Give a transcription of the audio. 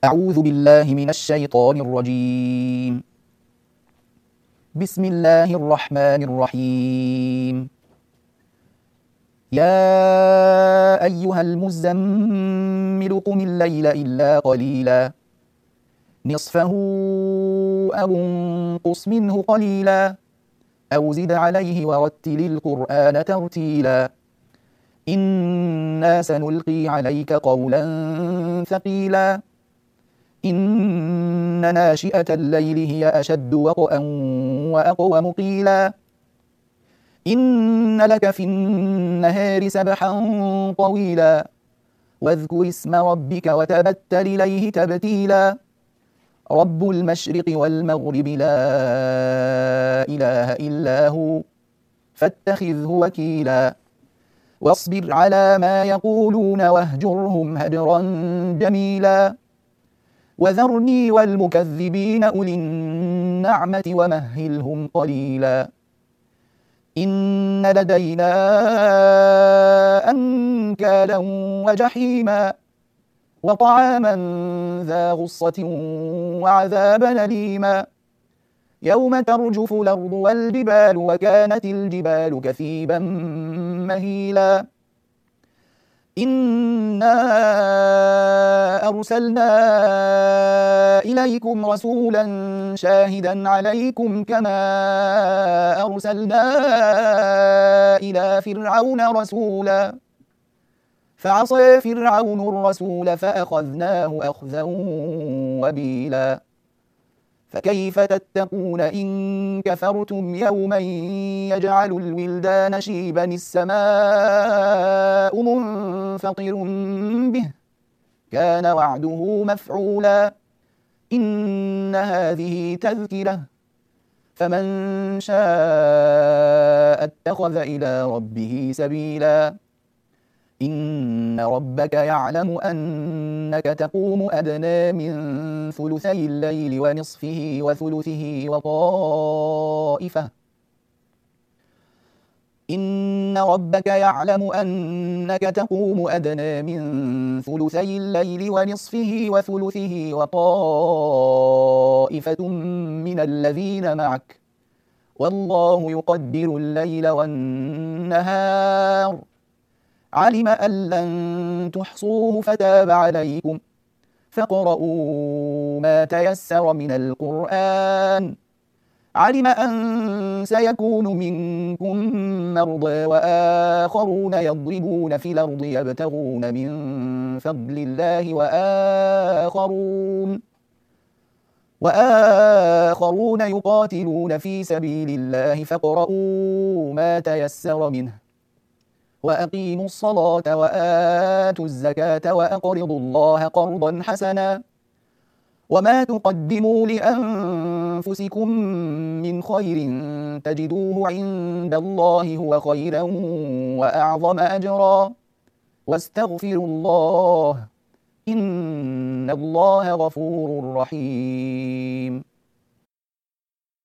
أعوذ بالله من الشيطان الرجيم. بسم الله الرحمن الرحيم. يا أيها المزمل قم الليل إلا قليلا نصفه أو انقص منه قليلا أو زد عليه ورتل القرآن ترتيلا إنا سنلقي عليك قولا ثقيلا إن ناشئة الليل هي أشد وطئا وأقوم قيلا إن لك في النهار سبحا طويلا واذكر اسم ربك وتبتل إليه تبتيلا رب المشرق والمغرب لا إله إلا هو فاتخذه وكيلا واصبر على ما يقولون واهجرهم هجرا جميلا وذرني والمكذبين أولي النعمة ومهلهم قليلا إن لدينا أنكالا وجحيما وطعاما ذا غصة وعذابا أليما يوم ترجف الأرض والجبال وكانت الجبال كثيبا مهيلا إنا أرسلنا إليكم رسولا شاهدا عليكم كما أرسلنا إلى فرعون رسولا فعصى فرعون الرسول فأخذناه أخذا وبيلا فكيف تتقون إن كفرتم يوما يجعل الولدان شيبا السماء منفطر به كان وعده مفعولا إن هذه تذكرة فمن شاء اتخذ إلى ربه سبيلا إن ربك يعلم أنك تقوم أدنى من ثلثي الليل ونصفه وثلثه وطائفة إن ربك يعلم أنك تقوم أدنى من ثلثي الليل ونصفه وثلثه وطائفة من الذين معك والله يقدر الليل والنهار علم أن لن تحصوه فتاب عليكم فاقرؤوا ما تيسر من القرآن علم أن سيكون منكم مرضى وآخرون يضربون في الأرض يبتغون من فضل الله وآخرون يقاتلون في سبيل الله فاقرؤوا ما تيسر منه وأقيموا الصلاة وآتوا الزكاة وأقرضوا الله قرضا حسنا وما تقدموا لأنفسكم من خير تجدوه عند الله هو خيرا وأعظم أجرا واستغفروا الله إن الله غفور رحيم.